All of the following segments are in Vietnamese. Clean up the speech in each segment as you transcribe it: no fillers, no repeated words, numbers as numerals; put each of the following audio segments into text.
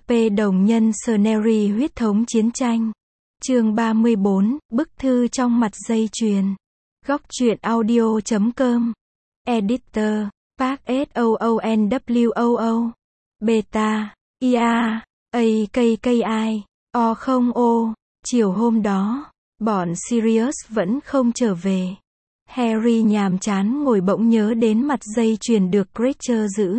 P đồng nhân Scenery huyết thống chiến tranh. Chương 34, bức thư trong mặt dây chuyền. Góc truyện audio.com. Editor, Park SOONWOO. Beta, IA, AKKI, O0O. Chiều hôm đó, bọn Sirius vẫn không trở về. Harry nhàm chán ngồi bỗng nhớ đến mặt dây chuyền được Creature giữ.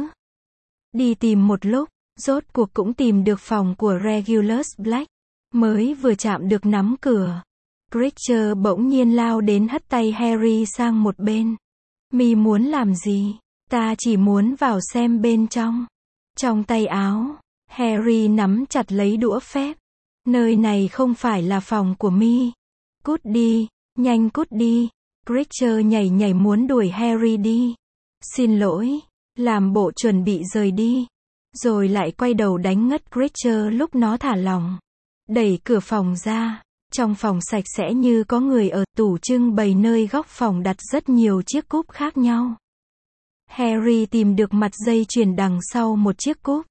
Đi tìm một lúc, rốt cuộc cũng tìm được phòng của Regulus Black. Mới vừa chạm được nắm cửa, Creature bỗng nhiên lao đến hất tay Harry sang một bên. "Mi muốn làm gì?" "Ta chỉ muốn vào xem bên trong." Trong tay áo, Harry nắm chặt lấy đũa phép. "Nơi này không phải là phòng của Mi. Cút đi, nhanh cút đi." Creature nhảy nhảy muốn đuổi Harry đi. "Xin lỗi." Làm bộ chuẩn bị rời đi, rồi lại quay đầu đánh ngất Creature lúc nó thả lỏng. Đẩy cửa phòng ra, trong phòng sạch sẽ như có người ở. Tủ trưng bày nơi góc phòng đặt rất nhiều chiếc cúp khác nhau. Harry tìm được mặt dây chuyền đằng sau một chiếc cúp.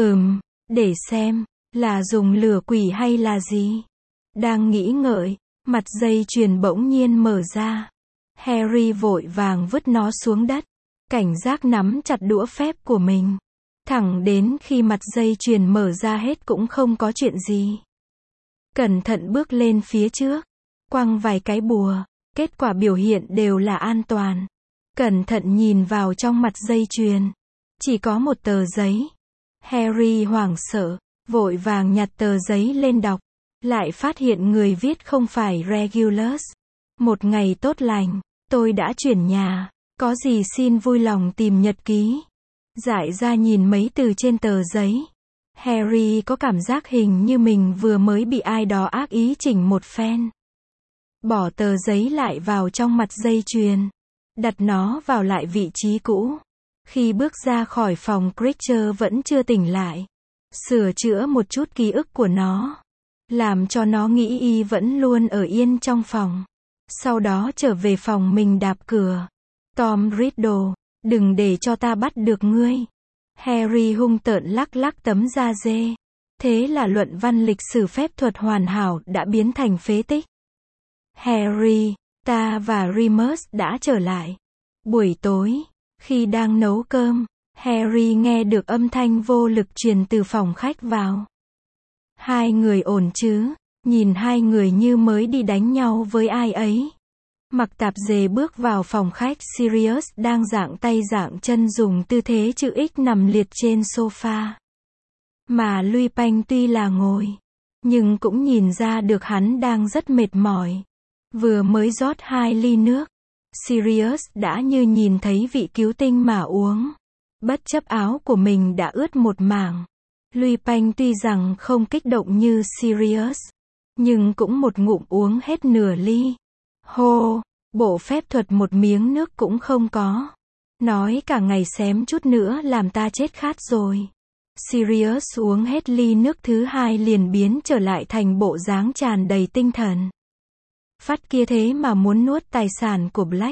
Để xem, là dùng lửa quỷ hay là gì? Đang nghĩ ngợi, mặt dây chuyền bỗng nhiên mở ra. Harry vội vàng vứt nó xuống đất, cảnh giác nắm chặt đũa phép của mình. Thẳng đến khi mặt dây chuyền mở ra hết cũng không có chuyện gì. Cẩn thận bước lên phía trước, quăng vài cái bùa, kết quả biểu hiện đều là an toàn. Cẩn thận nhìn vào trong mặt dây chuyền, chỉ có một tờ giấy. Harry hoảng sợ, vội vàng nhặt tờ giấy lên đọc, lại phát hiện người viết không phải Regulus. "Một ngày tốt lành, tôi đã chuyển nhà, có gì xin vui lòng tìm nhật ký." Dại ra nhìn mấy từ trên tờ giấy, Harry có cảm giác hình như mình vừa mới bị ai đó ác ý chỉnh một phen. Bỏ tờ giấy lại vào trong mặt dây chuyền, đặt nó vào lại vị trí cũ. Khi bước ra khỏi phòng, Creature vẫn chưa tỉnh lại. Sửa chữa một chút ký ức của nó, làm cho nó nghĩ y vẫn luôn ở yên trong phòng. Sau đó trở về phòng mình đạp cửa. "Tom Riddle, đừng để cho ta bắt được ngươi." Harry hung tợn lắc lắc tấm da dê. Thế là luận văn lịch sử phép thuật hoàn hảo đã biến thành phế tích. "Harry, ta và Remus đã trở lại." Buổi tối, khi đang nấu cơm, Harry nghe được âm thanh vô lực truyền từ phòng khách vào. "Hai người ổn chứ?" Nhìn hai người như mới đi đánh nhau với ai ấy. Mặc tạp dề bước vào phòng khách. Sirius đang dạng tay dạng chân dùng tư thế chữ X nằm liệt trên sofa. Mà Lupin tuy là ngồi, nhưng cũng nhìn ra được hắn đang rất mệt mỏi. Vừa mới rót 2 ly nước, Sirius đã như nhìn thấy vị cứu tinh mà uống. Bất chấp áo của mình đã ướt một mảng. Lupin tuy rằng không kích động như Sirius, nhưng cũng một ngụm uống hết nửa ly. Hô, bộ phép thuật một miếng nước cũng không có. Nói cả ngày xém chút nữa làm ta chết khát rồi. Sirius uống hết ly nước thứ 2 liền biến trở lại thành bộ dáng tràn đầy tinh thần. Phát kia thế mà muốn nuốt tài sản của Black.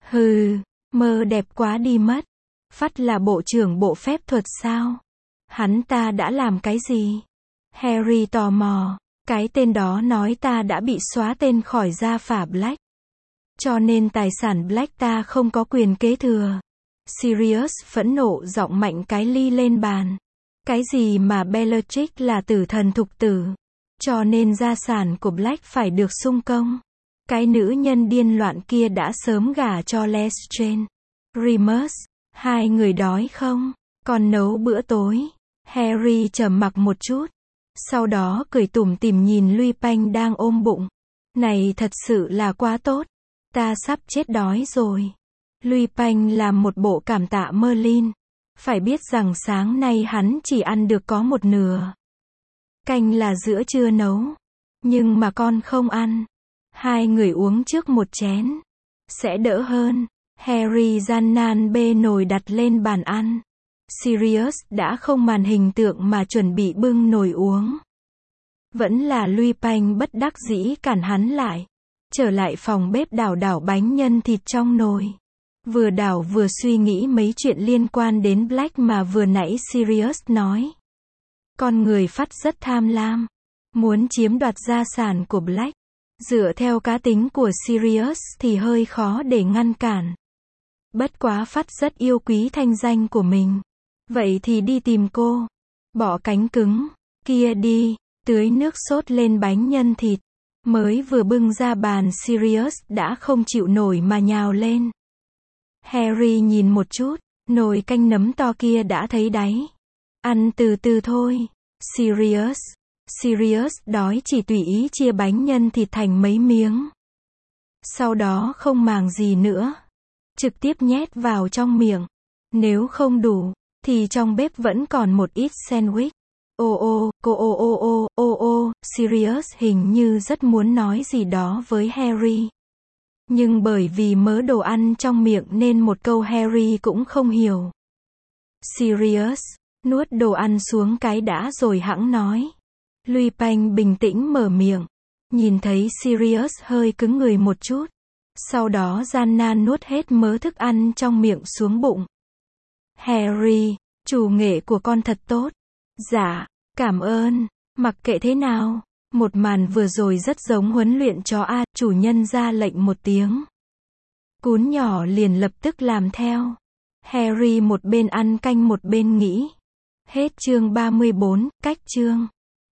Hừ, mơ đẹp quá đi mất. Phát là bộ trưởng bộ phép thuật sao? Hắn ta đã làm cái gì? Harry tò mò. Cái tên đó nói ta đã bị xóa tên khỏi gia phả Black, cho nên tài sản Black ta không có quyền kế thừa. Sirius phẫn nộ giọng mạnh cái ly lên bàn. Cái gì mà Bellatrix là tử thần thục tử, cho nên gia sản của Black phải được xung công. Cái nữ nhân điên loạn kia đã sớm gả cho Lestrange. Remus, hai người đói không? Còn nấu bữa tối. Harry trầm mặc một chút, sau đó cười tủm tỉm nhìn Lupin đang ôm bụng. Này thật sự là quá tốt. Ta sắp chết đói rồi. Lupin làm một bộ cảm tạ Merlin. Phải biết rằng sáng nay hắn chỉ ăn được có một nửa. Canh là giữa trưa nấu. Nhưng mà con không ăn. Hai người uống trước một chén sẽ đỡ hơn. Harry gian nan bê nồi đặt lên bàn ăn. Sirius đã không màn hình tượng mà chuẩn bị bưng nồi uống. Vẫn là Lupin bất đắc dĩ cản hắn lại. Trở lại phòng bếp đảo đảo bánh nhân thịt trong nồi. Vừa đảo vừa suy nghĩ mấy chuyện liên quan đến Black mà vừa nãy Sirius nói. Con người Phát rất tham lam, muốn chiếm đoạt gia sản của Black. Dựa theo cá tính của Sirius thì hơi khó để ngăn cản. Bất quá Phát rất yêu quý thanh danh của mình. Vậy thì đi tìm cô. Bỏ cánh cứng kia đi, tưới nước sốt lên bánh nhân thịt. Mới vừa bưng ra bàn Sirius đã không chịu nổi mà nhào lên. Harry nhìn một chút, nồi canh nấm to kia đã thấy đáy. Ăn từ từ thôi. Sirius đói chỉ tùy ý chia bánh nhân thịt thành mấy miếng. Sau đó không màng gì nữa. Trực tiếp nhét vào trong miệng. Nếu không đủ, thì trong bếp vẫn còn một ít sandwich. Sirius hình như rất muốn nói gì đó với Harry. Nhưng bởi vì mớ đồ ăn trong miệng nên một câu Harry cũng không hiểu. Sirius nuốt đồ ăn xuống cái đã rồi hẵng nói. Lupin bình tĩnh mở miệng. Nhìn thấy Sirius hơi cứng người một chút. Sau đó gian nan nuốt hết mớ thức ăn trong miệng xuống bụng. Harry, chủ nghệ của con thật tốt. Dạ, cảm ơn. Mặc kệ thế nào, một màn vừa rồi rất giống huấn luyện chó A, chủ nhân ra lệnh một tiếng. Cún nhỏ liền lập tức làm theo. Harry một bên ăn canh một bên nghĩ. Hết chương 34, cách chương.